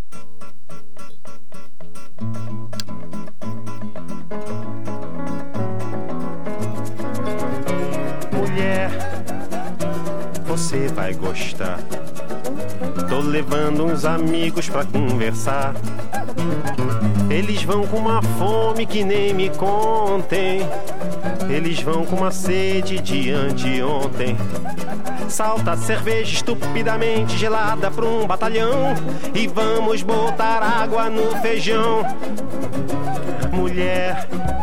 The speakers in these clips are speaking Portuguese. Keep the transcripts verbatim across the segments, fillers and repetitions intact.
Mulher, você vai gostar. Tô levando uns amigos pra conversar. Eles vão com uma fome que nem me contem. Eles vão com uma sede de anteontem. Salta cerveja estupidamente gelada pra um batalhão e vamos botar água no feijão. Mulher,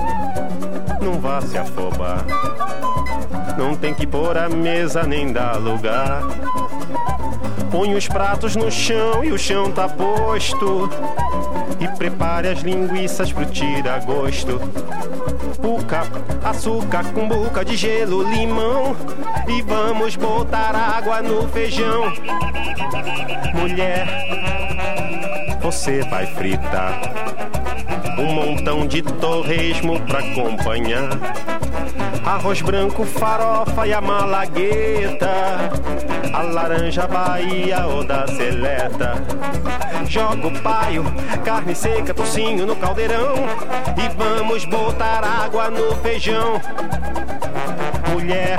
não vá se afobar. Não tem que pôr a mesa nem dar lugar. Põe os pratos no chão e o chão tá posto. E prepare as linguiças pro tira-gosto. Puca, açúcar, cumbuca de gelo, limão. E vamos botar água no feijão. Mulher, você vai fritar um montão de torresmo pra acompanhar. Arroz branco, farofa e a malagueta, a laranja Bahia ou da seleta. Joga o paio, carne seca, tocinho no caldeirão e vamos botar água no feijão. Mulher,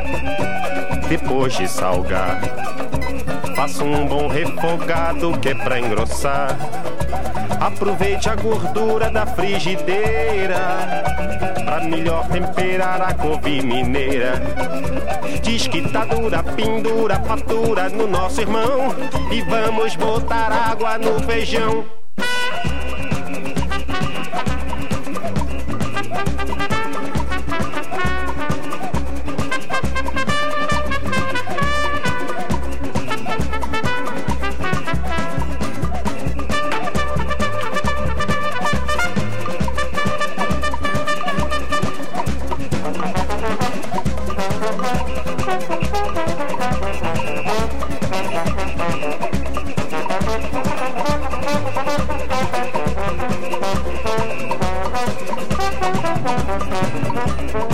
depois de salgar, faça um bom refogado que é pra engrossar. Aproveite a gordura da frigideira pra melhor temperar a couve mineira. Diz que tá dura, pendura, fatura no nosso irmão e vamos botar água no feijão. Thank you.